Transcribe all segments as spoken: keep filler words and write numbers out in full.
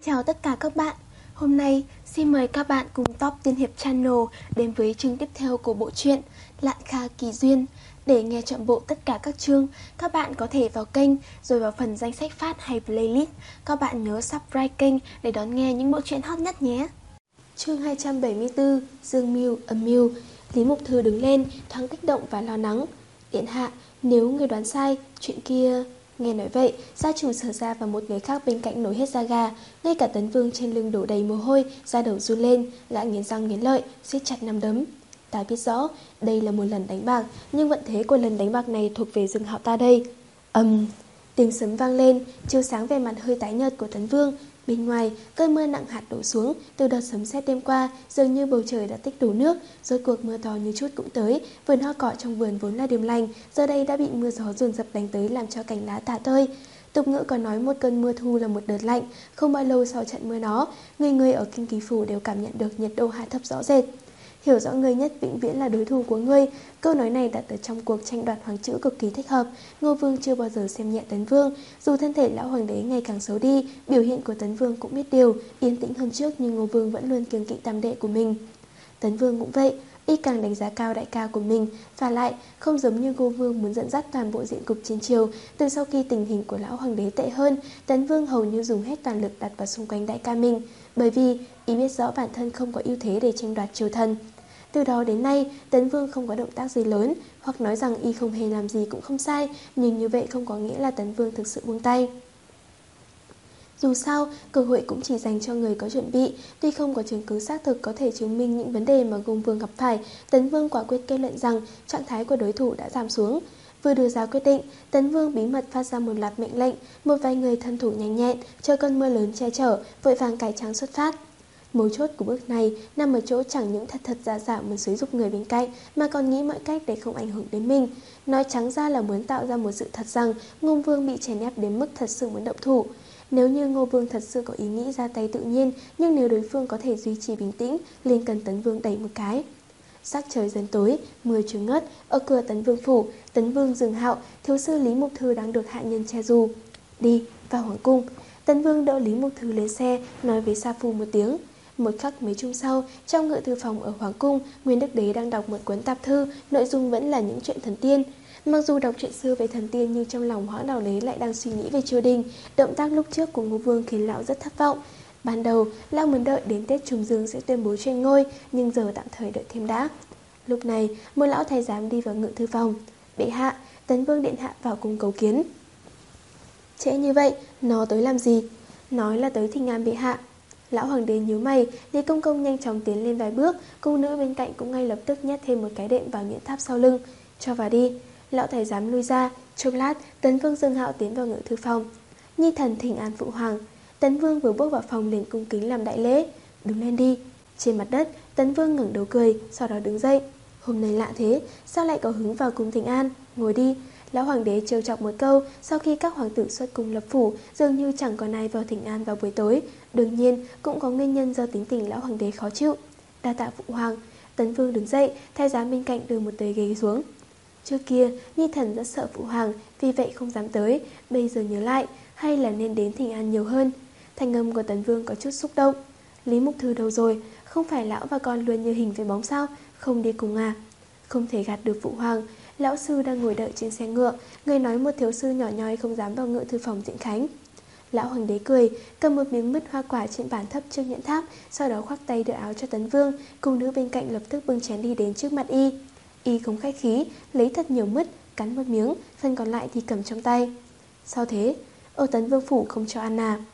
Chào tất cả các bạn. Hôm nay xin mời các bạn cùng Top Tiên Hiệp Channel đến với chương tiếp theo của bộ truyện Lạn Kha Kỳ Duyên. Để nghe trọn bộ tất cả các chương, các bạn có thể vào kênh rồi vào phần danh sách phát hay playlist. Các bạn nhớ subscribe kênh để đón nghe những bộ truyện hot nhất nhé. Chương hai trăm bảy mươi tư, Dương Mưu âm mưu. Lý Mục Thư đứng lên, thoáng kích động và lo lắng. Điện hạ, nếu người đoán sai, chuyện kia... Nghe nói vậy, gia chủ Sở Gia và một người khác bên cạnh nổi hết da gà. Ngay cả Tấn Vương trên lưng đổ đầy mồ hôi, da đầu run lên, gã nghiến răng nghiến lợi, siết chặt nắm đấm. Ta biết rõ, đây là một lần đánh bạc, nhưng vận thế của lần đánh bạc này thuộc về Dương Hạo ta đây. Ầm, um, tiếng sấm vang lên, chiếu sáng về mặt hơi tái nhợt của Tấn Vương. Bên ngoài, cơn mưa nặng hạt đổ xuống. Từ đợt sấm sét đêm qua, dường như bầu trời đã tích đủ nước. Rốt cuộc mưa to như chút cũng tới. Vườn hoa cỏ trong vườn vốn là điềm lành, giờ đây đã bị mưa gió dồn dập đánh tới, làm cho cành lá tả tơi. Tục ngữ có nói một cơn mưa thu là một đợt lạnh. Không bao lâu sau trận mưa đó, người người ở Kinh Kỳ Phủ đều cảm nhận được nhiệt độ hạ thấp rõ rệt. Hiểu rõ người nhất vĩnh viễn là đối thủ của ngươi. Câu nói này đặt ở trong cuộc tranh đoạt hoàng chữ cực kỳ thích hợp. Ngô Vương chưa bao giờ xem nhẹ Tấn Vương. Dù thân thể lão hoàng đế ngày càng xấu đi, biểu hiện của Tấn Vương cũng biết điều, yên tĩnh hơn trước, nhưng Ngô Vương vẫn luôn kiêng kỵ tam đệ của mình. Tấn Vương cũng vậy, y càng đánh giá cao đại ca của mình. Và lại, không giống như Ngô Vương muốn dẫn dắt toàn bộ diện cục chiến triều. Từ sau khi tình hình của lão hoàng đế tệ hơn, Tấn Vương hầu như dùng hết toàn lực đặt vào xung quanh đại ca mình. Bởi vì y biết rõ bản thân không có ưu thế để tranh đoạt triều thần. Từ đó đến nay, Tấn Vương không có động tác gì lớn, hoặc nói rằng y không hề làm gì cũng không sai, nhưng như vậy không có nghĩa là Tấn Vương thực sự buông tay. Dù sao, cơ hội cũng chỉ dành cho người có chuẩn bị. Tuy không có chứng cứ xác thực có thể chứng minh những vấn đề mà Ngô Vương gặp phải, Tấn Vương quả quyết kết luận rằng trạng thái của đối thủ đã giảm xuống. Vừa đưa ra quyết định, Tấn Vương bí mật phát ra một loạt mệnh lệnh. Một vài người thân thủ nhanh nhẹn, chờ cơn mưa lớn che chở, vội vàng cải trang xuất phát. Mấu chốt của bước này nằm ở chỗ chẳng những thật thật giả giả muốn xúi dục người bên cạnh, mà còn nghĩ mọi cách để không ảnh hưởng đến mình. Nói trắng ra là muốn tạo ra một sự thật rằng Ngô Vương bị chèn ép đến mức thật sự muốn động thủ. Nếu như Ngô Vương thật sự có ý nghĩ ra tay tự nhiên, nhưng nếu đối phương có thể duy trì bình tĩnh, liền cần Tấn Vương đẩy một cái. Sắc trời dần tối, mưa trưa ngớt. Ở cửa Tấn Vương phủ, Tấn Vương Dương Hạo, thiếu sư Lý Mục Thư đang được hạ nhân che dù. Đi vào hoàng cung. Tấn Vương đỡ Lý Mục Thư lên xe, nói với Sa Phu một tiếng. Một khắc mấy chung sau, trong ngự thư phòng ở hoàng cung, Nguyên Đức Đế đang đọc một cuốn tạp thư, nội dung vẫn là những chuyện thần tiên. Mặc dù đọc truyện xưa về thần tiên, nhưng trong lòng Hoãn Đào Đế lại đang suy nghĩ về triều đình. Động tác lúc trước của Ngô Vương khiến lão rất thất vọng. Ban đầu, lão muốn đợi đến Tết Trùng Dương sẽ tuyên bố tranh ngôi, nhưng giờ tạm thời đợi thêm đã. Lúc này, một lão thái giám đi vào ngự thư phòng. Bệ hạ, Tấn Vương điện hạ vào cung cầu kiến. Trễ như vậy, nó tới làm gì? Nói là tới thỉnh an bệ hạ. Lão hoàng đế nhíu mày, Lý Công Công nhanh chóng tiến lên vài bước, cung nữ bên cạnh cũng ngay lập tức nhét thêm một cái đệm vào nhẫn tháp sau lưng. Cho vào đi. Lão thái giám lui ra. Chốc lát, Tấn Vương Dương Hạo tiến vào ngự thư phòng. Nhi thần thỉnh an phụ hoàng. Tấn Vương vừa bước vào phòng liền cung kính làm đại lễ. Đứng lên đi. Trên mặt đất, Tấn Vương ngẩng đầu cười, sau đó đứng dậy. Hôm nay lạ thế, sao lại có hứng vào cung thỉnh an? Ngồi đi. Lão hoàng đế trêu chọc một câu. Sau khi các hoàng tử xuất cung lập phủ, dường như chẳng còn ai vào thỉnh an vào buổi tối. Đương nhiên cũng có nguyên nhân do tính tình lão hoàng đế khó chịu. Đa tạ phụ hoàng. Tấn Vương đứng dậy, thái giám bên cạnh đưa một tờ ghế xuống. Trước kia Nhi thần rất sợ phụ hoàng, vì vậy không dám tới. Bây giờ nhớ lại, hay là nên đến thỉnh an nhiều hơn. Thanh âm của Tấn Vương có chút xúc động. Lý Mục Thư đâu rồi? Không phải lão và con luôn như hình với bóng sao? Không đi cùng à? Không thể gạt được phụ hoàng. Lão sư đang ngồi đợi trên xe ngựa. Người nói một thiếu sư nhỏ nhoi không dám vào ngự thư phòng Diễn Khánh. Lão hoàng đế cười, cầm một miếng mứt hoa quả trên bàn thấp trước nhẫn tháp, sau đó khoác tay đưa áo cho Tấn Vương. Cung nữ bên cạnh lập tức bưng chén đi đến trước mặt y. Y không khách khí, lấy thật nhiều mứt, cắn một miếng, phần còn lại thì cầm trong tay. Sao thế? Ở Tấn Vương phủ không cho ăn à?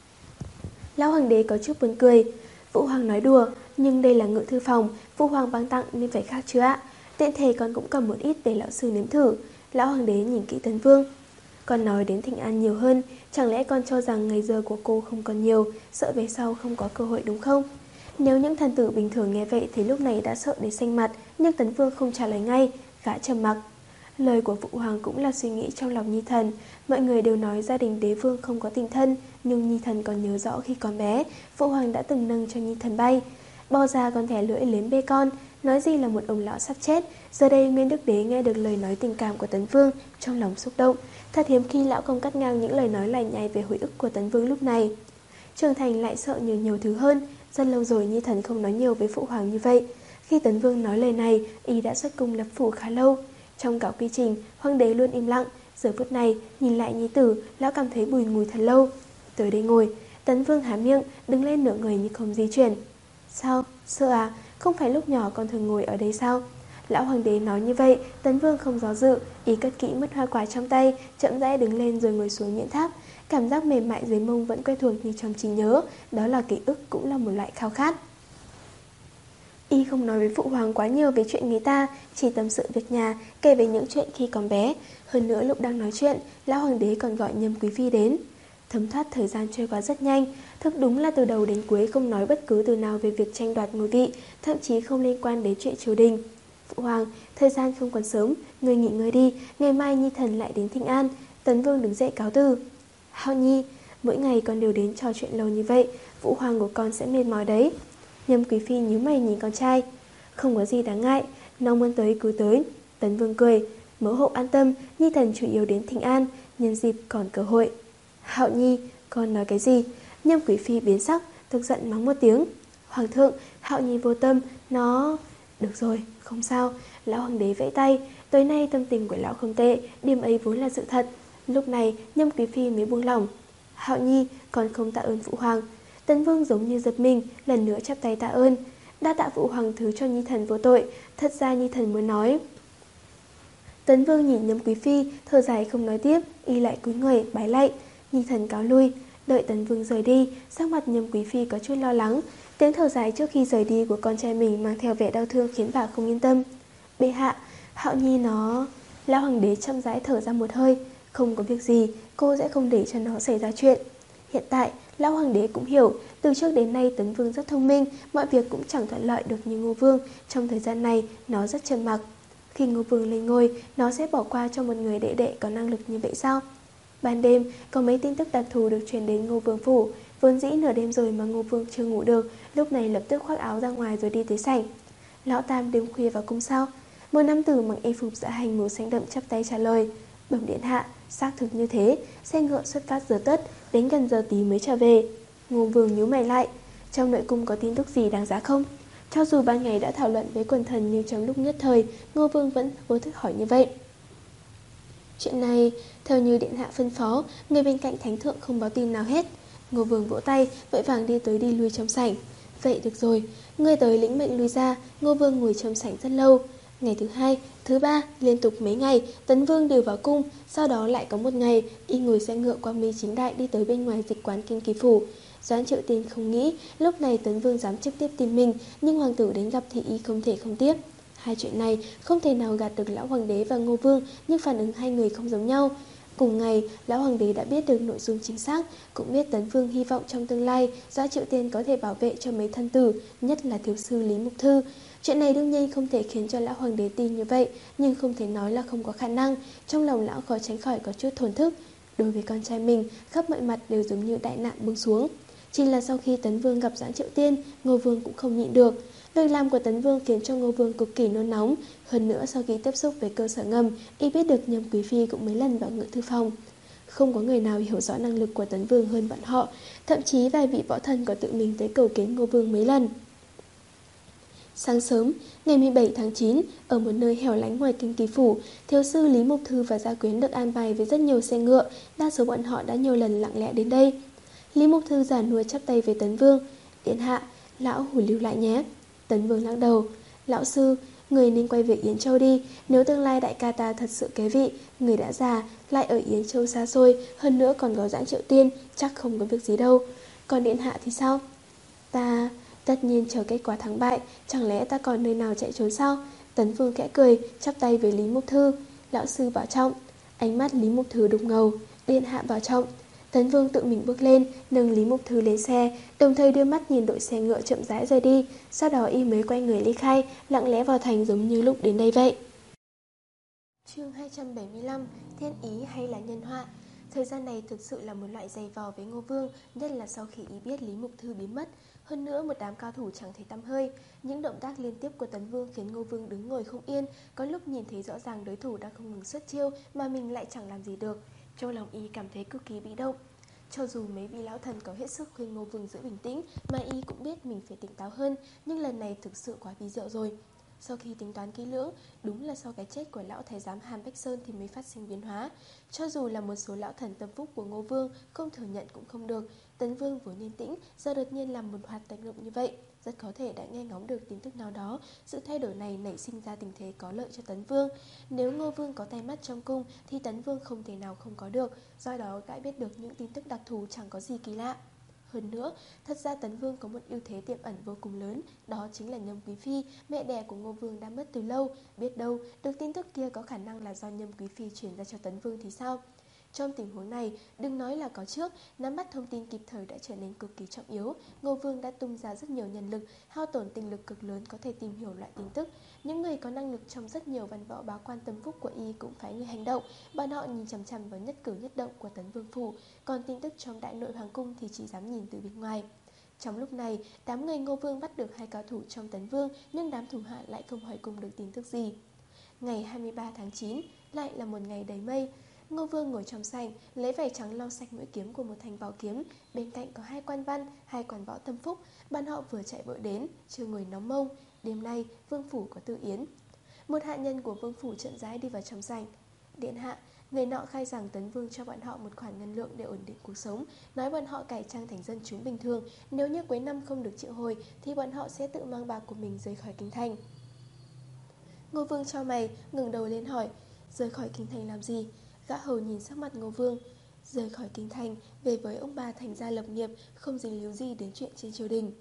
Lão hoàng đế có chút buồn cười. Phụ hoàng nói đùa, nhưng đây là ngự thư phòng, phụ hoàng ban tặng nên phải khác chứ ạ. Tiện thể con cũng cầm một ít để lão sư nếm thử. Lão hoàng đế nhìn kỹ Tấn Vương. Con nói đến thỉnh an nhiều hơn, chẳng lẽ con cho rằng ngày giờ của cô không còn nhiều, sợ về sau không có cơ hội đúng không? Nếu những thần tử bình thường nghe vậy thì lúc này đã sợ đến xanh mặt, nhưng Tấn Vương không trả lời ngay, gã trầm mặc. Lời của phụ hoàng cũng là suy nghĩ trong lòng Nhi thần. Mọi người đều nói gia đình đế vương không có tình thân, nhưng Nhi thần còn nhớ rõ khi còn bé, phụ hoàng đã từng nâng cho Nhi thần bay. Bò ra còn thẻ lưỡi liếm bê con, nói gì là một ông lão sắp chết. Giờ đây Nguyên Đức Đế nghe được lời nói tình cảm của Tấn Vương, trong lòng xúc động. Thật hiếm khi lão không cắt ngang những lời nói lành nhạy về hồi ức của Tấn Vương lúc này. trưởng thành lại sợ nhiều nhiều thứ hơn. Rất lâu rồi Nhi Thần không nói nhiều với phụ hoàng như vậy. Khi Tấn Vương nói lời này, y đã xuất cung lập phủ khá lâu. Trong cả quy trình, hoàng đế luôn im lặng. Giờ phút này, nhìn lại nhi tử, lão cảm thấy bùi ngùi thật lâu. Tới đây ngồi, Tấn Vương há miệng, đứng lên nửa người như không di chuyển. Sao? Sợ à? Không phải lúc nhỏ con thường ngồi ở đây sao? Lão hoàng đế nói như vậy, Tấn Vương không do dự, ý cất kỹ mứt hoa quả trong tay, chậm rãi đứng lên rồi ngồi xuống nhuyễn tháp. Cảm giác mềm mại dưới mông vẫn quen thuộc như trong trí nhớ, đó là ký ức cũng là một loại khao khát. Y không nói với phụ hoàng quá nhiều về chuyện người ta, chỉ tâm sự việc nhà, kể về những chuyện khi còn bé. Hơn nữa lúc đang nói chuyện, lão hoàng đế còn gọi Nhâm Quý Phi đến. Thấm thoát thời gian trôi qua rất nhanh, thực đúng là từ đầu đến cuối không nói bất cứ từ nào về việc tranh đoạt ngôi vị, thậm chí không liên quan đến chuyện triều đình. Phụ hoàng, thời gian không còn sớm, người nghỉ ngơi đi, ngày mai Nhi Thần lại đến thỉnh an. Tấn Vương đứng dậy cáo từ. Hạo Nhi, mỗi ngày con đều đến trò chuyện lâu như vậy, phụ hoàng của con sẽ mệt mỏi đấy. Nhâm Quý Phi nhíu mày nhìn con trai. Không có gì đáng ngại, nó muốn tới cứ tới. Tấn Vương cười. Mẫu hậu an tâm, Nhi Thần chủ yếu đến thỉnh an, nhân dịp còn cơ hội. Hạo Nhi, con nói cái gì? Nhâm Quý Phi biến sắc, tức giận mắng một tiếng. Hoàng thượng, Hạo Nhi vô tâm, nó... Được rồi, không sao. Lão hoàng đế vẫy tay. Tối nay tâm tình của lão không tệ, điểm ấy vốn là sự thật. Lúc này Nhâm Quý Phi mới buông lỏng. Hạo Nhi, con không tạ ơn phụ hoàng. Tấn Vương giống như giật mình, lần nữa chắp tay tạ ơn. Đa tạ phụ hoàng thứ cho Nhi Thần vô tội, thật ra Nhi Thần muốn nói. Tấn Vương nhìn Nhâm Quý Phi, thở dài không nói tiếp, y lại cúi người bái lạy. Nhi Thần cáo lui. Đợi Tấn Vương rời đi, sắc mặt Nhâm Quý Phi có chút lo lắng. Tiếng thở dài trước khi rời đi của con trai mình mang theo vẻ đau thương khiến bà không yên tâm. Bệ hạ, Hạo Nhi nó... Lão hoàng đế chậm rãi thở ra một hơi. Không có việc gì, cô sẽ không để cho nó xảy ra chuyện. Hiện tại, lão hoàng đế cũng hiểu, từ trước đến nay Tấn Vương rất thông minh, mọi việc cũng chẳng thuận lợi được như Ngô Vương. Trong thời gian này, nó rất trầm mặc. Khi Ngô Vương lên ngôi, nó sẽ bỏ qua cho một người đệ đệ có năng lực như vậy sao? Ban đêm, có mấy tin tức đặc thù được truyền đến Ngô Vương phủ. Vốn dĩ nửa đêm rồi mà Ngô Vương chưa ngủ được, lúc này lập tức khoác áo ra ngoài rồi đi tới sảnh. Lão Tam đêm khuya vào cung sao? Một nam tử mặc y phục dạ hành màu xanh đậm chắp tay trả lời. Bẩm điện hạ, xác thực như thế, xe ngựa xuất phát giờ tất, đến gần giờ tí mới trở về. Ngô Vương nhíu mày lại. Trong nội cung có tin tức gì đáng giá không? Cho dù ban ngày đã thảo luận với quần thần, nhưng trong lúc nhất thời, Ngô Vương vẫn vô thức hỏi như vậy. Chuyện này, theo như điện hạ phân phó, người bên cạnh thánh thượng không báo tin nào hết. Ngô Vương vỗ tay, vội vàng đi tới đi lui trong sảnh. Vậy được rồi, người tới lĩnh mệnh lui ra. Ngô Vương ngồi trong sảnh rất lâu. Ngày thứ hai, thứ ba, liên tục mấy ngày, Tấn Vương đều vào cung. Sau đó lại có một ngày, y ngồi xe ngựa qua Mi Chính Đại đi tới bên ngoài dịch quán Kinh Kỳ Phủ. Doãn Triệu Tiên không nghĩ lúc này Tấn Vương dám trực tiếp tìm mình, nhưng hoàng tử đến gặp thì y không thể không tiếp. Hai chuyện này không thể nào gạt được lão hoàng đế và Ngô Vương, nhưng phản ứng hai người không giống nhau. Cùng ngày, lão hoàng đế đã biết được nội dung chính xác, cũng biết Tấn Vương hy vọng trong tương lai Doãn Triệu Tiên có thể bảo vệ cho mấy thân tử, nhất là thiếu sư Lý Mục Thư. Chuyện này đương nhiên không thể khiến cho lão hoàng đế tin như vậy, nhưng không thể nói là không có khả năng. Trong lòng lão khó tránh khỏi có chút thổn thức. Đối với con trai mình, khắp mọi mặt đều giống như đại nạn buông xuống. Chỉ là sau khi Tấn Vương gặp Doãn Triệu Tiên, Ngô Vương cũng không nhịn được. Việc làm của Tấn Vương khiến cho Ngô Vương cực kỳ nôn nóng. Hơn nữa sau khi tiếp xúc với cơ sở ngầm, y biết được Nhâm Quý Phi cũng mấy lần vào ngự thư phòng. Không có người nào hiểu rõ năng lực của Tấn Vương hơn bọn họ. Thậm chí vài vị võ thần có tự mình tới cầu kiến Ngô Vương mấy lần. Sáng sớm, ngày mười bảy tháng chín, ở một nơi hẻo lánh ngoài Kinh Kỳ Phủ, thiếu sư Lý Mục Thư và gia quyến được an bài với rất nhiều xe ngựa. Đa số bọn họ đã nhiều lần lặng lẽ đến đây. Lý Mục Thư giả nua chắp tay với Tấn Vương. Điện hạ, lão hủ lưu lại nhé. Tấn Vương lắc đầu. Lão sư, người nên quay về Yến Châu đi. Nếu tương lai đại ca ta thật sự kế vị, người đã già, lại ở Yến Châu xa xôi, hơn nữa còn có Doãn Triệu Tiên, chắc không có việc gì đâu. Còn điện hạ thì sao? Ta... Tất nhiên chờ kết quả thắng bại, chẳng lẽ ta còn nơi nào chạy trốn sao? Tấn Vương khẽ cười, chắp tay với Lý Mục Thư. Lão sư bảo trọng. Ánh mắt Lý Mục Thư đục ngầu. Điện hạ bảo trọng. Tấn Vương tự mình bước lên, nâng Lý Mục Thư lên xe, đồng thời đưa mắt nhìn đội xe ngựa chậm rãi rời đi. Sau đó y mới quay người ly khai, lặng lẽ vào thành giống như lúc đến đây vậy. Chương hai trăm bảy mươi lăm. Thiên ý hay là nhân họa? Thời gian này thực sự là một loại giày vò với Ngô Vương, nhất là sau khi ý biết Lý Mục Thư biến mất. Hơn nữa một đám cao thủ chẳng thấy tăm hơi. Những động tác liên tiếp của Tấn Vương khiến Ngô Vương đứng ngồi không yên. Có lúc nhìn thấy rõ ràng đối thủ đang không ngừng xuất chiêu mà mình lại chẳng làm gì được. Trong lòng y cảm thấy cực kỳ bị động. Cho dù mấy vị lão thần có hết sức khuyên Ngô Vương giữ bình tĩnh, mà y cũng biết mình phải tỉnh táo hơn, nhưng lần này thực sự quá vi diệu rồi. Sau khi tính toán kỹ lưỡng, đúng là sau cái chết của lão thái giám Hàn Bách Sơn thì mới phát sinh biến hóa. Cho dù là một số lão thần tâm phúc của Ngô Vương, không thừa nhận cũng không được. Tấn Vương vốn yên tĩnh, giờ đột nhiên làm một hoạt tác động như vậy, rất có thể đã nghe ngóng được tin tức nào đó. Sự thay đổi này nảy sinh ra tình thế có lợi cho Tấn Vương. Nếu Ngô Vương có tay mắt trong cung thì Tấn Vương không thể nào không có được, do đó gã biết được những tin tức đặc thù chẳng có gì kỳ lạ. Hơn nữa, thật ra Tấn Vương có một ưu thế tiềm ẩn vô cùng lớn, đó chính là Nhâm Quý Phi, mẹ đẻ của Ngô Vương đã mất từ lâu. Biết đâu, được tin tức kia có khả năng là do Nhâm Quý Phi truyền ra cho Tấn Vương thì sao? Trong tình huống này, đừng nói là có trước, nắm bắt thông tin kịp thời đã trở nên cực kỳ trọng yếu. Ngô Vương đã tung ra rất nhiều nhân lực, hao tổn tinh lực cực lớn có thể tìm hiểu loại tin tức. Những người có năng lực trong rất nhiều văn võ báo quan tâm phúc của y cũng phải người hành động. Bọn họ nhìn chằm chằm vào nhất cử nhất động của Tấn Vương phủ, còn tin tức trong đại nội hoàng cung thì chỉ dám nhìn từ bên ngoài. Trong lúc này, đám người Ngô Vương bắt được hai cao thủ trong Tấn Vương, nhưng đám thủ hạ lại không hỏi cùng được tin tức gì. Ngày hai mươi ba tháng chín lại là một ngày đầy mây. Ngô Vương ngồi trong sảnh, lấy vải trắng lau sạch mũi kiếm của một thanh bảo kiếm. Bên cạnh có hai quan văn, hai quan võ tâm phúc. Bọn họ vừa chạy vội đến, chưa ngồi nóng mông. Đêm nay, Vương phủ có tự yến. Một hạ nhân của Vương phủ chậm rãi đi vào trong sảnh. Điện hạ, người nọ khai rằng Tấn Vương cho bọn họ một khoản ngân lượng để ổn định cuộc sống, nói bọn họ cải trang thành dân chúng bình thường. Nếu như cuối năm không được triệu hồi thì bọn họ sẽ tự mang bạc của mình rời khỏi kinh thành. Ngô Vương chau mày, ngẩng đầu lên hỏi, rời khỏi kinh thành làm gì? Gã hầu nhìn sắc mặt Ngô Vương. Rời khỏi kinh thành, về với ông bà thành gia lập nghiệp, không dính líu gì đến chuyện trên triều đình.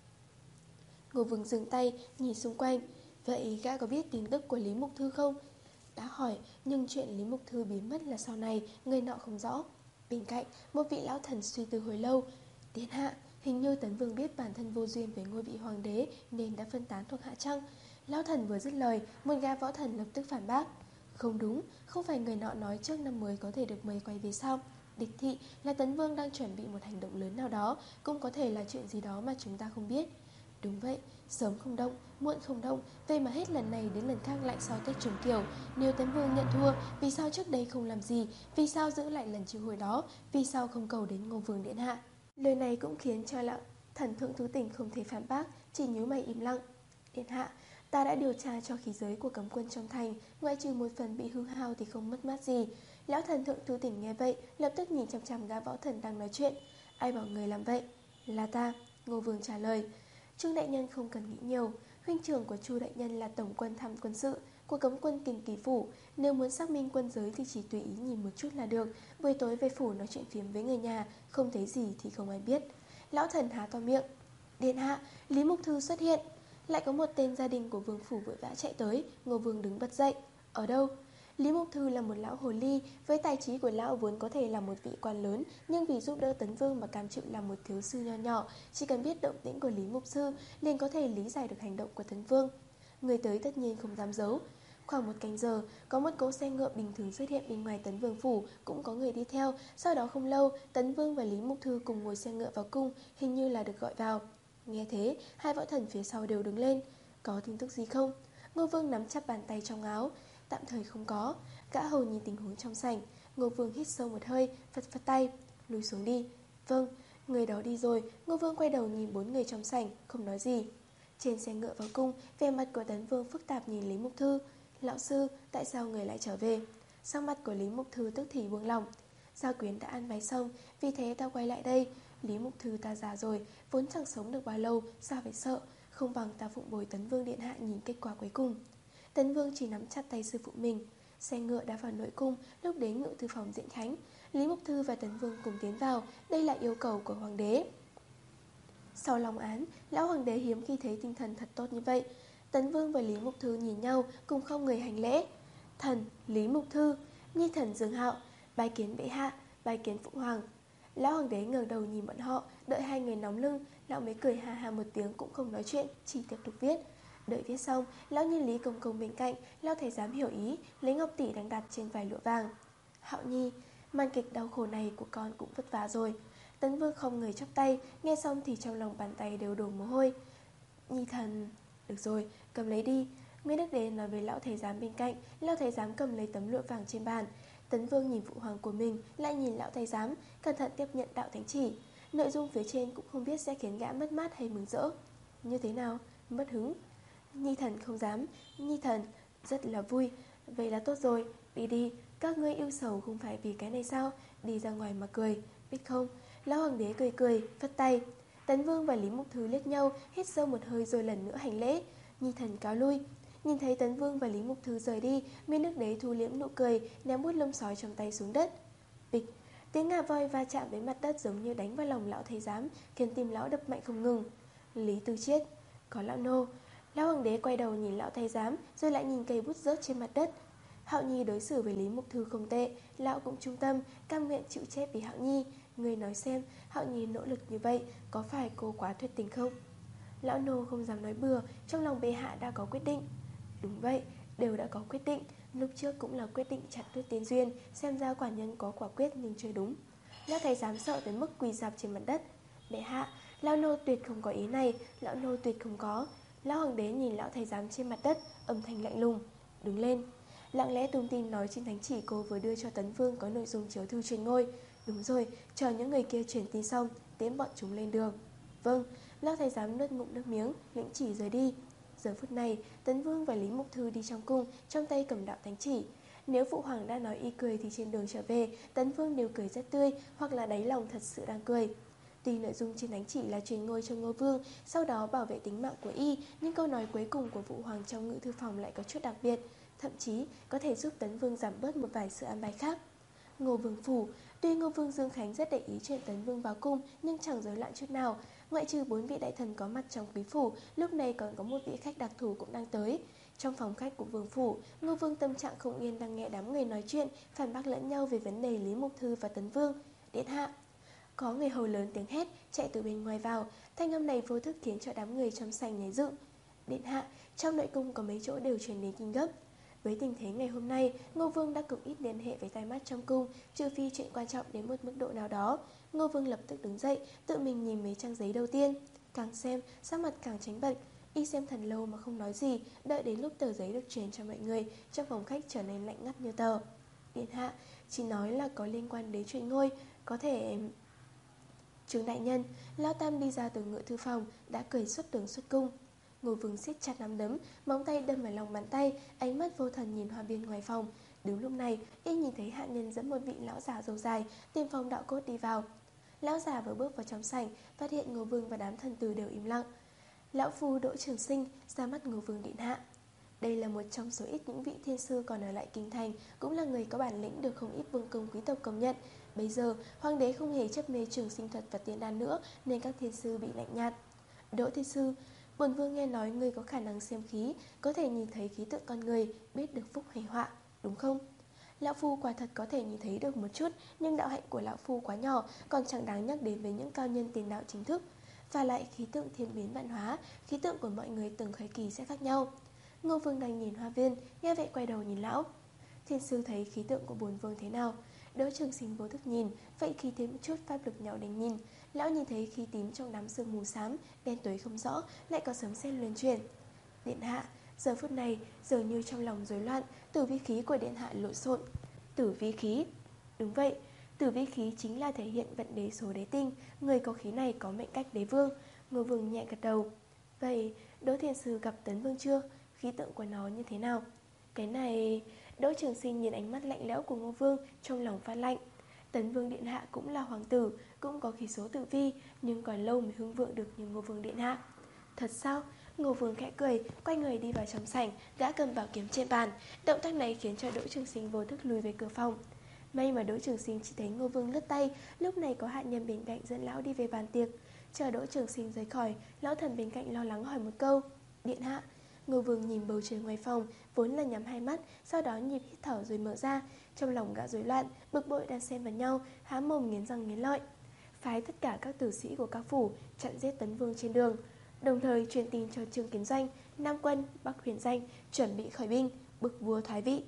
Ngô Vương dừng tay, nhìn xung quanh. Vậy gã có biết tin tức của Lý Mục Thư không? Đã hỏi, nhưng chuyện Lý Mục Thư biến mất là sau này, người nọ không rõ. Bên cạnh, một vị lão thần suy tư hồi lâu. Điện hạ, hình như Tấn Vương biết bản thân vô duyên với ngôi vị hoàng đế nên đã phân tán thuộc hạ trăng. Lão thần vừa dứt lời, một gã võ thần lập tức phản bác. Không đúng, không phải người nọ nói trước năm mới có thể được mời quay về sao? Địch thị là Tấn Vương đang chuẩn bị một hành động lớn nào đó, cũng có thể là chuyện gì đó mà chúng ta không biết. Đúng vậy, sớm không động, muộn không động, vậy mà hết lần này đến lần khác lại sau Tết Trùng Kiểu. Nếu Tấn Vương nhận thua, vì sao trước đây không làm gì? Vì sao giữ lại lần triệu hồi đó? Vì sao không cầu đến Ngô Vương điện hạ? Lời này cũng khiến cho lão thần thượng thứ tỉnh không thể phản bác, chỉ nhíu mày im lặng. Điện hạ, ta đã điều tra cho khí giới của cấm quân trong thành, ngoại trừ một phần bị hư hao thì không mất mát gì. Lão thần thượng thứ tỉnh nghe vậy, lập tức nhìn chằm chằm gã võ thần đang nói chuyện. Ai bảo người làm vậy? Là ta, Ngô Vương trả lời. Trương đại nhân không cần nghĩ nhiều, huynh trưởng của Chu đại nhân là tổng quân thăm quân sự của cấm quân Kình Kỳ phủ, nếu muốn xác minh quân giới thì chỉ tùy ý nhìn một chút là được, buổi tối về phủ nói chuyện phiếm với người nhà, không thấy gì thì không ai biết. Lão thần há to miệng. Điện hạ, Lý Mục Thư xuất hiện. Lại có một tên gia đình của vương phủ vội vã chạy tới. Ngô Vương đứng bật dậy. Ở đâu? Lý Mục Thư là một lão hồ ly. Với tài trí của lão vốn có thể là một vị quan lớn, nhưng vì giúp đỡ Tấn Vương mà cam chịu làm một thiếu sư nho nhỏ. Chỉ cần biết động tĩnh của Lý Mục Sư liền có thể lý giải được hành động của Tấn Vương. Người tới tất nhiên không dám giấu. Khoảng một canh giờ, có một cỗ xe ngựa bình thường xuất hiện bên ngoài Tấn Vương phủ, cũng có người đi theo. Sau đó không lâu, Tấn Vương và Lý Mục Thư cùng ngồi xe ngựa vào cung, hình như là được gọi vào. Nghe thế, hai võ thần phía sau đều đứng lên. Có tin tức gì không? Ngô Vương nắm chặt bàn tay trong áo. Tạm thời không có. Gã hầu nhìn tình huống trong sảnh. Ngô Vương hít sâu một hơi, phật phật tay. Lùi xuống đi. Vâng, người đó đi rồi. Ngô Vương quay đầu nhìn bốn người trong sảnh, không nói gì. Trên xe ngựa vào cung, vẻ mặt của Tấn Vương phức tạp nhìn Lý Mục Thư. Lão sư, tại sao người lại trở về? Sắc mặt của Lý Mục Thư tức thì buông lỏng. Gia quyến đã ăn bái xong, vì thế ta quay lại đây. Lý Mục Thư ta già rồi, vốn chẳng sống được bao lâu, sao phải sợ? Không bằng ta phụng bồi Tấn Vương điện hạ nhìn kết quả cuối cùng. Tấn Vương chỉ nắm chặt tay sư phụ mình. Xe ngựa đã vào nội cung, lúc đến ngự thư phòng Diễn Khánh. Lý Mục Thư và Tấn Vương cùng tiến vào, đây là yêu cầu của hoàng đế. Sau long án, lão hoàng đế hiếm khi thấy tinh thần thật tốt như vậy. Tấn Vương và Lý Mục Thư nhìn nhau, cùng không người hành lễ. Thần, Lý Mục Thư, nhi thần Dương Hạo, bái kiến bệ hạ, bái kiến phụ hoàng. Lão hoàng đế ngẩng đầu nhìn bọn họ, đợi hai người nóng lưng, lão mới cười ha ha một tiếng cũng không nói chuyện, chỉ tiếp tục viết. Đợi viết xong, lão nhìn Lý Công Công bên cạnh, lão thấy dám hiểu ý, lấy ngọc tỷ đang đặt trên vải lụa vàng. Hạo nhi, màn kịch đau khổ này của con cũng vất vả rồi. Tấn Vương không người chắp tay, nghe xong thì trong lòng bàn tay đều đổ mồ hôi. Nhi thần, được rồi, cầm lấy đi. Nguyễn Đức Đế nói với lão thầy giám bên cạnh. Lão thầy giám cầm lấy tấm lụa vàng trên bàn. Tấn Vương nhìn phụ hoàng của mình, lại nhìn lão thái giám, cẩn thận tiếp nhận đạo thánh chỉ. Nội dung phía trên cũng không biết sẽ khiến gã mất mát hay mừng rỡ. Như thế nào? Mất hứng? Nhi thần không dám. Nhi thần rất là vui. Vậy là tốt rồi. Đi đi, các ngươi yêu sầu không phải vì cái này sao? Đi ra ngoài mà cười, biết không? Lão hoàng đế cười cười, phất tay. Tấn Vương và Lý Mục Thư liếc nhau, hít sâu một hơi rồi lần nữa hành lễ. Nhi thần cáo lui. Nhìn thấy Tấn Vương và Lý Mục Thư rời đi, Miên Nước Đế thu liễm nụ cười, ném bút lông sói trong tay xuống đất. Bịch, tiếng ngà voi va chạm với mặt đất giống như đánh vào lòng lão thái giám, khiến tim lão đập mạnh không ngừng. Lý Tư Chiết, có lão nô. Lão hoàng đế quay đầu nhìn lão thái giám, rồi lại nhìn cây bút rớt trên mặt đất. Hạo Nhi đối xử với Lý Mục Thư không tệ, lão cũng trung tâm, cam nguyện chịu chết vì Hạo Nhi. Người nói xem, Hạo Nhi nỗ lực như vậy, có phải cô quá tuyệt tình không? Lão nô không dám nói bừa, trong lòng bệ hạ đã có quyết định. Đúng vậy, đều đã có quyết định. Lúc trước cũng là quyết định chặt đứt tiên duyên, xem ra quả nhân có quả quyết nhưng chưa đúng. Lão thái giám sợ tới mức quỳ rạp trên mặt đất. Bệ hạ, lão nô tuyệt không có ý này, lão nô tuyệt không có. Lão hoàng đế nhìn lão thái giám trên mặt đất, âm thanh lạnh lùng. Đứng lên. Lặng lẽ tung tin nói trên thánh chỉ cô vừa đưa cho Tấn Vương có nội dung chiếu thư truyền ngôi. Đúng rồi, chờ những người kia truyền tin xong, tiễn bọn chúng lên đường. Vâng. Lão thái giám nuốt ngụm nước miếng, lĩnh chỉ rời đi. Giờ phút này, Tấn Vương và Lý Mục Thư đi trong cung, trong tay cầm đạo thánh chỉ. Nếu phụ hoàng đã nói y cười thì trên đường trở về, Tấn Vương đều cười rất tươi, hoặc là đáy lòng thật sự đang cười. Tuy nội dung trên thánh chỉ là truyền ngôi cho Ngô Vương, sau đó bảo vệ tính mạng của y, nhưng câu nói cuối cùng của phụ hoàng trong ngự thư phòng lại có chút đặc biệt, thậm chí có thể giúp Tấn Vương giảm bớt một vài sự an bài khác. Ngô Vương phủ. Tuy Ngô Vương Dương Khánh rất để ý chuyện Tấn Vương vào cung, nhưng chẳng rối loạn chút nào. Ngoại trừ bốn vị đại thần có mặt trong quý phủ, lúc này còn có một vị khách đặc thù cũng đang tới. Trong phòng khách của vương phủ, Ngô Vương tâm trạng không yên đang nghe đám người nói chuyện, phản bác lẫn nhau về vấn đề Lý Mục Thư và Tấn Vương. Điện hạ. Có người hầu lớn tiếng hét, chạy từ bên ngoài vào. Thanh âm này vô thức khiến cho đám người trong sảnh nhảy dựng. Điện hạ, trong nội cung có mấy chỗ đều truyền đến kinh gấp. Với tình thế ngày hôm nay, Ngô Vương đã cực ít liên hệ với tai mắt trong cung, trừ phi chuyện quan trọng đến một mức độ nào đó. Ngô Vương lập tức đứng dậy, tự mình nhìn mấy trang giấy đầu tiên. Càng xem, sắc mặt càng tránh bệch. Y xem thần lâu mà không nói gì, đợi đến lúc tờ giấy được truyền cho mọi người, trong phòng khách trở nên lạnh ngắt như tờ. Điện hạ, chỉ nói là có liên quan đến chuyện ngôi, có thể... Trương đại nhân, Lão Tam đi ra từ ngự thư phòng, đã cười xuất đường xuất cung. Ngô Vương siết chặt nắm đấm, móng tay đâm vào lòng bàn tay, ánh mắt vô thần nhìn hoa biên ngoài phòng. Đúng lúc này, y nhìn thấy hạ nhân dẫn một vị lão già râu dài, tiên phong đạo cốt đi vào. Lão già vừa bước vào trong sảnh, phát hiện Ngô Vương và đám thần tử đều im lặng. Lão phu Đỗ Trường Sinh ra mắt Ngô Vương điện hạ. Đây là một trong số ít những vị thiên sư còn ở lại kinh thành, cũng là người có bản lĩnh được không ít vương công quý tộc công nhận. Bây giờ, hoàng đế không hề chấp mê trường sinh thuật và tiên đan nữa, nên các thiên sư bị lạnh nhạt. Đỗ thiên sư, bổn vương nghe nói ngươi có khả năng xem khí, có thể nhìn thấy khí tượng con người, biết được phúc hay họa, đúng không? Lão phu quả thật có thể nhìn thấy được một chút, nhưng đạo hạnh của lão phu quá nhỏ, còn chẳng đáng nhắc đến với những cao nhân tiền đạo chính thức. Và lại khí tượng thiên biến vạn hóa, khí tượng của mọi người từng thời kỳ sẽ khác nhau. Ngô Vương đang nhìn hoa viên, nghe vậy quay đầu nhìn lão. Thiên sư thấy khí tượng của bổn vương thế nào? Đỗ Trường Sinh vô thức nhìn, vậy khi thêm một chút pháp lực nhỏ để nhìn. Lão nhìn thấy khí tím trong đám sương mù xám, đen tối không rõ, lại có sấm sét luân chuyển. Điện hạ, giờ phút này dường như trong lòng rối loạn, tử vi khí của điện hạ lộn xộn. Tử vi khí? Đúng vậy, tử vi khí chính là thể hiện vận đế số đế tinh, người có khí này có mệnh cách đế vương. Ngô Vương nhẹ gật đầu. Vậy Đỗ thiên sư gặp Tấn Vương chưa? Khí tượng của nó như thế nào? Cái này... Đỗ Trường Sinh nhìn ánh mắt lạnh lẽo của Ngô Vương, trong lòng phát lạnh. Tấn Vương điện hạ cũng là hoàng tử, cũng có khí số tử vi, nhưng còn lâu mới hưng vượng được như Ngô Vương điện hạ. Thật sao? Ngô Vương khẽ cười, quay người đi vào trong sảnh, gã cầm bảo kiếm trên bàn. Động tác này khiến cho Đỗ Trường Sinh vô thức lùi về cửa phòng. May mà Đỗ Trường Sinh chỉ thấy Ngô Vương lướt tay, lúc này có hạ nhân bên cạnh dẫn lão đi về bàn tiệc. Chờ Đỗ Trường Sinh rời khỏi, lão thần bên cạnh lo lắng hỏi một câu. Điện hạ. Ngô Vương nhìn bầu trời ngoài phòng, vốn là nhắm hai mắt, sau đó nhịp hít thở rồi mở ra. Trong lòng gã rối loạn, bực bội đan xen vào nhau, há mồm nghiến răng nghiến lợi. Phái tất cả các tử sĩ của các phủ chặn giết Tấn Vương trên đường, đồng thời truyền tin cho Trương Kiến Doanh, Nam Quân, Bắc Huyền Danh chuẩn bị khởi binh, bức vua thoái vị.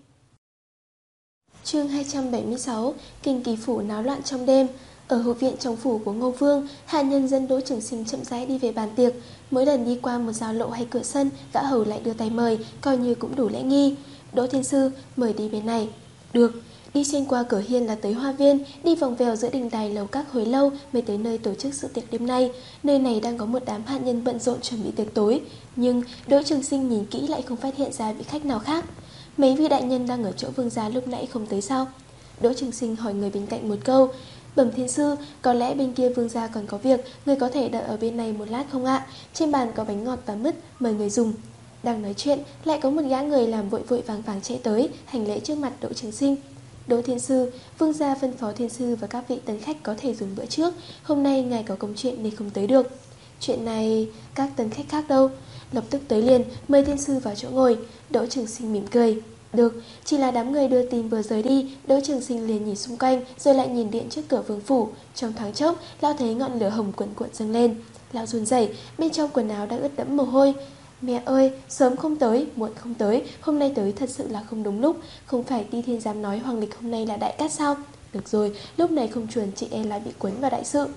Chương hai trăm bảy mươi sáu. Kinh Kỳ phủ náo loạn trong đêm. Ở hậu viện trong phủ của Ngô Vương, hạ nhân dân Đỗ Trường Sinh chậm rãi đi về bàn tiệc. Mỗi lần đi qua một giao lộ hay cửa sân, gã hầu lại đưa tay mời, coi như cũng đủ lễ nghi. Đỗ thiên sư, mời đi bên này. Được. Đi xuyên qua cửa hiên là tới hoa viên, đi vòng vèo giữa đình đài lầu các hồi lâu mới tới nơi tổ chức sự tiệc đêm nay. Nơi này đang có một đám hạ nhân bận rộn chuẩn bị tiệc tối, nhưng Đỗ Trường Sinh nhìn kỹ lại không phát hiện ra vị khách nào khác. Mấy vị đại nhân đang ở chỗ vương gia lúc nãy không tới sao? Đỗ Trường Sinh hỏi người bên cạnh một câu. Bẩm thiên sư, có lẽ bên kia vương gia còn có việc, người có thể đợi ở bên này một lát không ạ? Trên bàn có bánh ngọt và mứt, mời người dùng. Đang nói chuyện, lại có một gã người làm vội vội vàng vàng chạy tới, hành lễ trước mặt Đỗ Trường Sinh. Đỗ thiên sư, vương gia phân phó thiên sư và các vị tân khách có thể dùng bữa trước. Hôm nay ngài có công chuyện nên không tới được. Chuyện này, các tân khách khác đâu? Lập tức tới liền, mời thiên sư vào chỗ ngồi. Đỗ Trường Sinh mỉm cười. Được, chỉ là đám người đưa tin vừa rời đi. Đỗ Trường Sinh liền nhìn xung quanh, rồi lại nhìn điện trước cửa vương phủ. Trong thoáng chốc, lão thấy ngọn lửa hồng cuộn cuộn dâng lên. Lão run rẩy, bên trong quần áo đã ướt đẫm mồ hôi. Mẹ ơi, sớm không tới, muộn không tới, hôm nay tới thật sự là không đúng lúc. Không phải Ti Thiên dám nói hoàng lịch hôm nay là đại cát sao? Được rồi, lúc này không chuẩn chị em lại bị cuốn vào đại sự.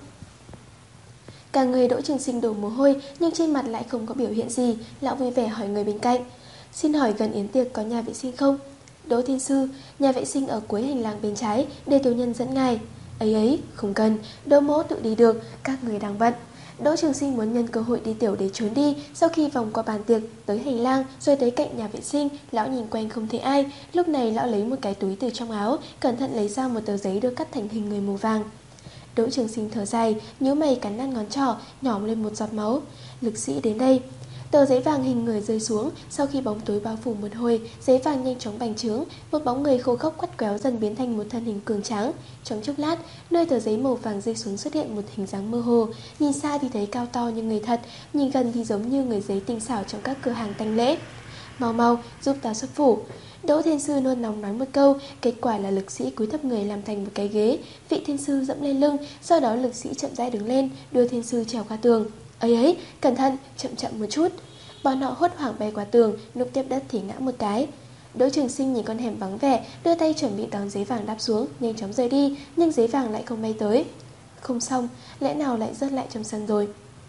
Cả người Đỗ Trường Sinh đổ mồ hôi, nhưng trên mặt lại không có biểu hiện gì. Lão vui vẻ hỏi người bên cạnh. Xin hỏi gần yến tiệc có nhà vệ sinh không? Đỗ thiên sư, nhà vệ sinh ở cuối hành lang bên trái, để tiểu nhân dẫn ngài. Ấy ấy, không cần, Đỗ mỗ tự đi được, các người đang bận. Đỗ Trường Sinh muốn nhân cơ hội đi tiểu để trốn đi. Sau khi vòng qua bàn tiệc, tới hành lang, rồi tới cạnh nhà vệ sinh, lão nhìn quanh không thấy ai. Lúc này lão lấy một cái túi từ trong áo, cẩn thận lấy ra một tờ giấy được cắt thành hình người màu vàng. Đỗ Trường Sinh thở dài, nhíu mày cắn nát ngón trỏ, nhỏ lên một giọt máu. Lực sĩ đến đây. Tờ giấy vàng hình người rơi xuống. Sau khi bóng tối bao phủ một hồi, giấy vàng nhanh chóng bành trướng. Một bóng người khô khốc quắt quéo dần biến thành một thân hình cường tráng. Trong chốc lát, nơi tờ giấy màu vàng rơi xuống xuất hiện một hình dáng mơ hồ. Nhìn xa thì thấy cao to như người thật, nhìn gần thì giống như người giấy tinh xảo trong các cửa hàng tang lễ. Mau mau, giúp ta xuất phủ. Đỗ thiên sư nôn nóng nói một câu. Kết quả là lực sĩ cúi thấp người làm thành một cái ghế. Vị thiên sư dẫm lên lưng. Sau đó lực sĩ chậm rãi đứng lên, đưa thiên sư trèo qua tường. Ấy ấy, cẩn thận, chậm chậm một chút. Bọn họ hốt hoảng bay qua tường, lúc tiếp đất thì ngã một cái. Đỗ Trường Sinh nhìn con hẻm vắng vẻ, đưa tay chuẩn bị đón giấy vàng đáp xuống, nhanh chóng rời đi, nhưng giấy vàng lại không bay tới. Không xong, lẽ nào lại rớt lại trong sân rồi?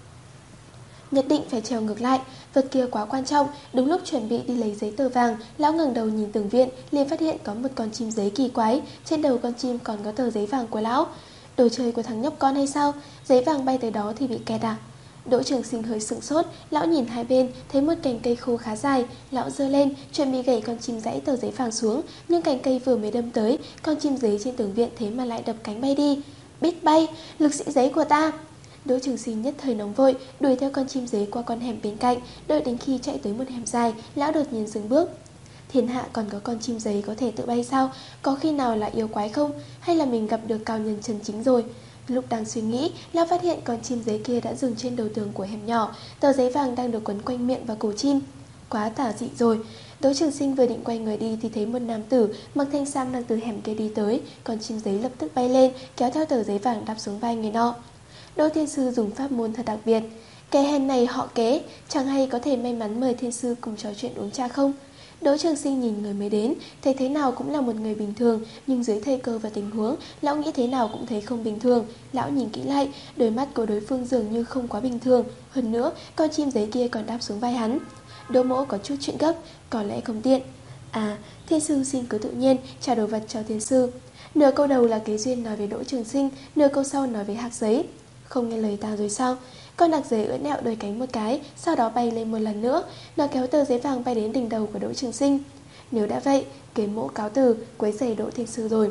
Nhất định phải trèo ngược lại, vật kia quá quan trọng. Đúng lúc chuẩn bị đi lấy giấy tờ vàng, lão ngẩng đầu nhìn tường viện, liền phát hiện có một con chim giấy kỳ quái. Trên đầu con chim còn có tờ giấy vàng của lão. Đồ chơi của thằng nhóc con hay sao? Giấy vàng bay tới đó thì bị kẹt à? Đỗ Trường Sinh hơi sững sốt, lão nhìn hai bên, thấy một cành cây khô khá dài, lão giơ lên, chuẩn bị gẩy con chim giấy tờ giấy vàng xuống, nhưng cành cây vừa mới đâm tới, con chim giấy trên tường viện thế mà lại đập cánh bay đi. Biết bay, lực sĩ giấy của ta! Đỗ Trường Sinh nhất thời nóng vội, đuổi theo con chim giấy qua con hẻm bên cạnh, đợi đến khi chạy tới một hẻm dài, lão đột nhiên dừng bước. Thiên hạ còn có con chim giấy có thể tự bay sao? Có khi nào là yêu quái không? Hay là mình gặp được cao nhân chân chính rồi? Lúc đang suy nghĩ, lão phát hiện con chim giấy kia đã dừng trên đầu tường của hẻm nhỏ. Tờ giấy vàng đang được quấn quanh miệng và cổ chim. Quá tả dị rồi. Đỗ Trường Sinh vừa định quay người đi thì thấy một nam tử mặc thanh sam đang từ hẻm kia đi tới. Con chim giấy lập tức bay lên, kéo theo tờ giấy vàng đáp xuống vai người nọ. Đỗ thiên sư dùng pháp môn thật đặc biệt. Cái hèn này họ Kế, chẳng hay có thể may mắn mời thiên sư cùng trò chuyện uống trà không? Đỗ Trường Sinh nhìn người mới đến, thấy thế nào cũng là một người bình thường, nhưng dưới thời cơ và tình huống, lão nghĩ thế nào cũng thấy không bình thường. Lão nhìn kỹ lại, đôi mắt của đối phương dường như không quá bình thường. Hơn nữa, con chim giấy kia còn đáp xuống vai hắn. Đỗ mỗ có chút chuyện gấp, có lẽ không tiện. À, thiên sư xin cứ tự nhiên, trả đồ vật cho thiên sư. Nửa câu đầu là Kế Duyên nói với Đỗ Trường Sinh, nửa câu sau nói với Hạc Giấy. Không nghe lời ta rồi sao? Con Hạc Giấy ưỡn ẹo đôi cánh một cái, sau đó bay lên một lần nữa. Nó kéo tờ giấy vàng bay đến đỉnh đầu của Đỗ Trường Sinh. Nếu đã vậy, Kế mỗ cáo từ, quấy rầy Đỗ thiên sư rồi.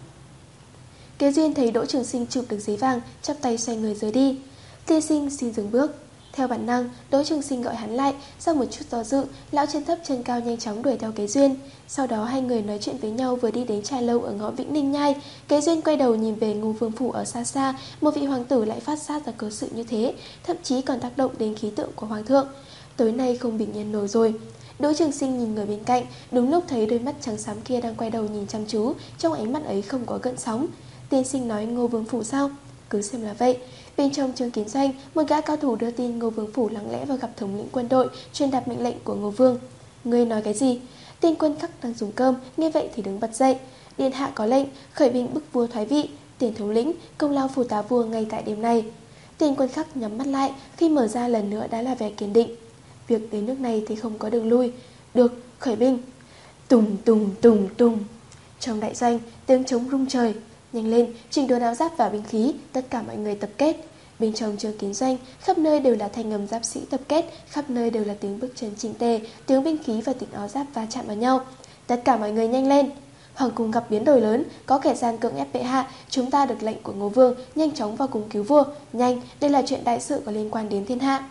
Kế Duyên thấy Đỗ Trường Sinh chụp được giấy vàng, chắp tay xoay người rời đi. Tiên sinh xin dừng bước. Theo bản năng, Đỗ Trường Sinh gọi hắn lại. Sau một chút do dự, lão chân thấp chân cao nhanh chóng đuổi theo Kế Duyên. Sau đó hai người nói chuyện với nhau vừa đi đến trà lâu ở ngõ Vĩnh Ninh Nhai. Kế Duyên quay đầu nhìn về Ngô Vương phủ ở xa xa. Một vị hoàng tử lại phát sát ra cớ sự như thế, thậm chí còn tác động đến khí tượng của hoàng thượng. Tối nay không bình yên nổi rồi. Đỗ Trường Sinh nhìn người bên cạnh, đúng lúc thấy đôi mắt trắng xám kia đang quay đầu nhìn chăm chú. Trong ánh mắt ấy không có gợn sóng. Tiên sinh nói Ngô Vương phủ sao? Cứ xem là vậy. Bên trong Trương Kiến Doanh, một gã cao thủ đưa tin Ngô Vương phủ lặng lẽ vào gặp thống lĩnh quân đội, truyền đạt mệnh lệnh của Ngô Vương. Ngươi nói cái gì? Tên quân Khắc đang dùng cơm, nghe vậy thì đứng bật dậy. Điện hạ có lệnh khởi binh bức vua thoái vị. Tiền thống lĩnh công lao phủ tá vua ngay tại đêm nay. Tên quân Khắc nhắm mắt lại, khi mở ra lần nữa đã là vẻ kiên định. Việc đến nước này thì không có đường lui. Được, khởi binh. Tùng tùng tùng tùng. Trong đại doanh, tiếng trống rung trời. Nhanh lên, chỉnh đốn áo giáp và binh khí, tất cả mọi người tập kết. Bên trong Trương Kiến Doanh, khắp nơi đều là thanh âm giáp sĩ tập kết, khắp nơi đều là tiếng bước chân chỉnh tề, tiếng binh khí và tiếng áo giáp va chạm vào nhau. Tất cả mọi người nhanh lên. Hoàng cung gặp biến đổi lớn, có kẻ gian cưỡng ép bệ hạ, chúng ta được lệnh của Ngô Vương nhanh chóng vào cung cứu vua. Nhanh, đây là chuyện đại sự có liên quan đến thiên hạ.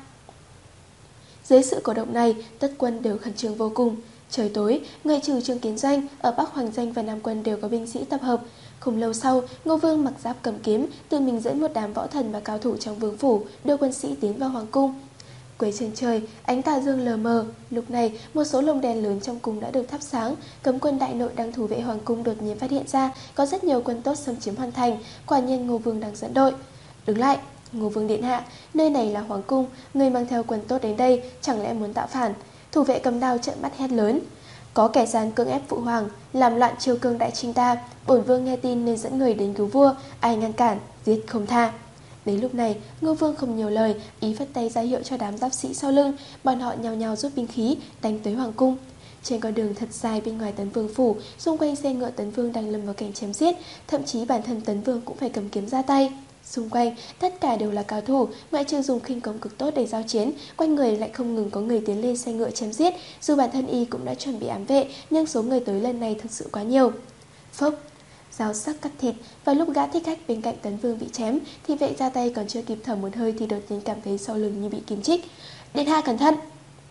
Dưới sự cổ động này, tất quân đều khẩn trương vô cùng. Trời tối, người trừ Trương Kiến Doanh, ở Bắc Hoàng Doanh và Nam Quân đều có binh sĩ tập hợp. Không lâu sau, Ngô Vương mặc giáp cầm kiếm, tự mình dẫn một đám võ thần và cao thủ trong vương phủ, đưa quân sĩ tiến vào hoàng cung. Quấy trên trời, ánh tà dương lờ mờ. Lúc này, một số lồng đèn lớn trong cung đã được thắp sáng. Cấm quân đại nội đang thủ vệ hoàng cung đột nhiên phát hiện ra có rất nhiều quân tốt xâm chiếm hoàn thành. Quả nhiên Ngô Vương đang dẫn đội. Đứng lại, Ngô Vương điện hạ, nơi này là hoàng cung, người mang theo quân tốt đến đây, chẳng lẽ muốn tạo phản? Thủ vệ cầm đao trợn mắt hét lớn. Có kẻ gian cưỡng ép phụ hoàng, làm loạn triều cương đại trinh ta. Bổn vương nghe tin nên dẫn người đến cứu vua, ai ngăn cản, giết không tha. Đến lúc này, Ngô Vương không nhiều lời, ý phất tay ra hiệu cho đám giáp sĩ sau lưng, bọn họ nhào nhào rút binh khí, đánh tới hoàng cung. Trên con đường thật dài bên ngoài Tấn Vương phủ, xung quanh xe ngựa Tấn Vương đang lâm vào cảnh chém giết, thậm chí bản thân Tấn Vương cũng phải cầm kiếm ra tay. Xung quanh, tất cả đều là cao thủ, ngoại trừ dùng khinh công cực tốt để giao chiến, quanh người lại không ngừng có người tiến lên xe ngựa chém giết. Dù bản thân y cũng đã chuẩn bị ám vệ, nhưng số người tới lần này thực sự quá nhiều. Phốc, dao sắc cắt thịt. Và lúc gã thích khách bên cạnh Tấn Vương bị chém, thì vệ ra tay còn chưa kịp thở một hơi thì đột nhiên cảm thấy sau lưng như bị kim chích. Điện hạ cẩn thận!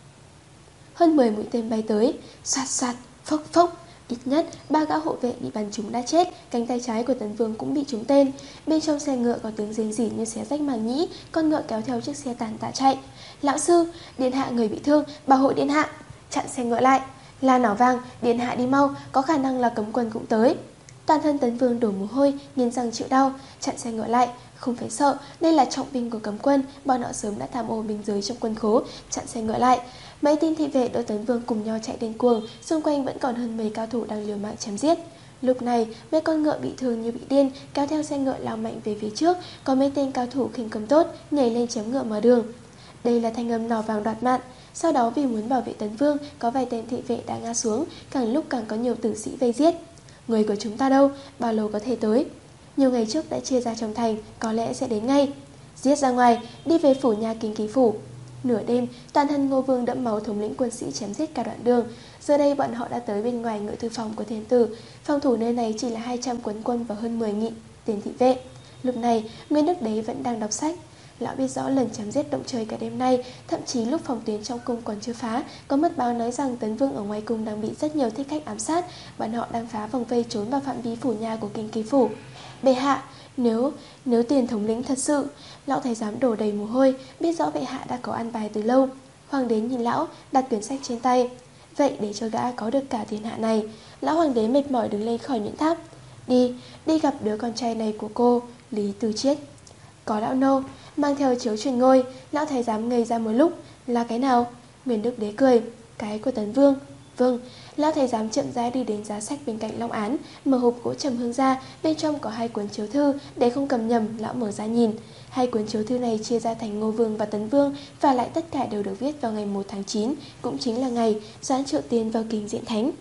Hơn mười mũi tên bay tới, soạt soạt, phốc phốc. Ít nhất ba gã hộ vệ bị bắn trúng đã chết, cánh tay trái của Tấn Vương cũng bị trúng tên. Bên trong xe ngựa có tiếng rên rỉ như xé rách màng nhĩ, con ngựa kéo theo chiếc xe tàn tạ chạy. Lão sư, điện hạ người bị thương, bảo hộ điện hạ. Chặn xe ngựa lại. La nỏ vang, điện hạ đi mau, có khả năng là cấm quân cũng tới. Toàn thân Tấn Vương đổ mồ hôi, nghiến răng chịu đau. Chặn xe ngựa lại, không phải sợ, đây là trọng binh của cấm quân, bọn họ sớm đã tham ô binh giới trong quân khố. Chặn xe ngựa lại. Mấy tên thị vệ đỡ Tấn Vương cùng nhau chạy điên cuồng, xung quanh vẫn còn hơn mấy cao thủ đang liều mạng chém giết. Lúc này, mấy con ngựa bị thương như bị điên, kéo theo xe ngựa lao mạnh về phía trước, có mấy tên cao thủ khinh công tốt nhảy lên chém ngựa mở đường. Đây là thanh âm nỏ vàng đoạt mạng. Sau đó vì muốn bảo vệ Tấn Vương, có vài tên thị vệ đã ngã xuống, càng lúc càng có nhiều tử sĩ vây giết. Người của chúng ta đâu, bao lâu có thể tới? Nhiều ngày trước đã chia ra trong thành, có lẽ sẽ đến ngay. Giết ra ngoài, đi về phủ nhà Kinh Ký phủ. Nửa đêm, toàn thân Ngô Vương đẫm máu thống lĩnh quân sĩ chém giết cả đoạn đường. Giờ đây bọn họ đã tới bên ngoài ngự thư phòng của thiên tử. Phòng thủ nơi này chỉ là hai trăm quân quân và hơn mười nghìn tên thị vệ. Lúc này, Nguyên Đức Đế vẫn đang đọc sách. Lão biết rõ lần chém giết động trời cả đêm nay, thậm chí lúc phòng tuyến trong cung còn chưa phá, có mật báo nói rằng Tấn Vương ở ngoài cung đang bị rất nhiều thích khách ám sát, bọn họ đang phá vòng vây trốn vào phạm vi phủ nhà của Kinh Ký phủ. Bệ hạ, nếu nếu tiền thống lĩnh thật sự, lão thái giám đổ đầy mồ hôi, biết rõ bệ hạ đã có an bài từ lâu. Hoàng đế nhìn lão, đặt quyển sách trên tay. Vậy để cho gã có được cả thiên hạ này. Lão hoàng đế mệt mỏi đứng lên khỏi nhuyễn tháp. Đi, đi gặp đứa con trai này của cô, Lý Tư Chiết. Có lão nô, mang theo chiếu truyền ngôi. Lão thái giám ngây ra một lúc. Là cái nào? Nguyên Đức Đế cười. Cái của Tấn Vương. Vâng. Lão thái giám chậm rãi đi đến giá sách bên cạnh long án, mở hộp gỗ trầm hương ra, bên trong có hai cuốn chiếu thư. Để không cầm nhầm, lão mở ra nhìn. Hai cuốn chiếu thư này chia ra thành Ngô Vương và Tấn Vương, và lại tất cả đều được viết vào ngày một tháng chín, cũng chính là ngày Doãn Triệu Tiên vào kinh Diễn Thánh.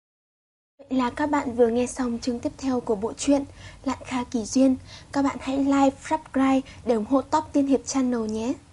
Vậy là các bạn vừa nghe xong chương tiếp theo của bộ truyện Lạn Kha Kỳ Duyên. Các bạn hãy like, subscribe để ủng hộ Top Tiên Hiệp Channel nhé.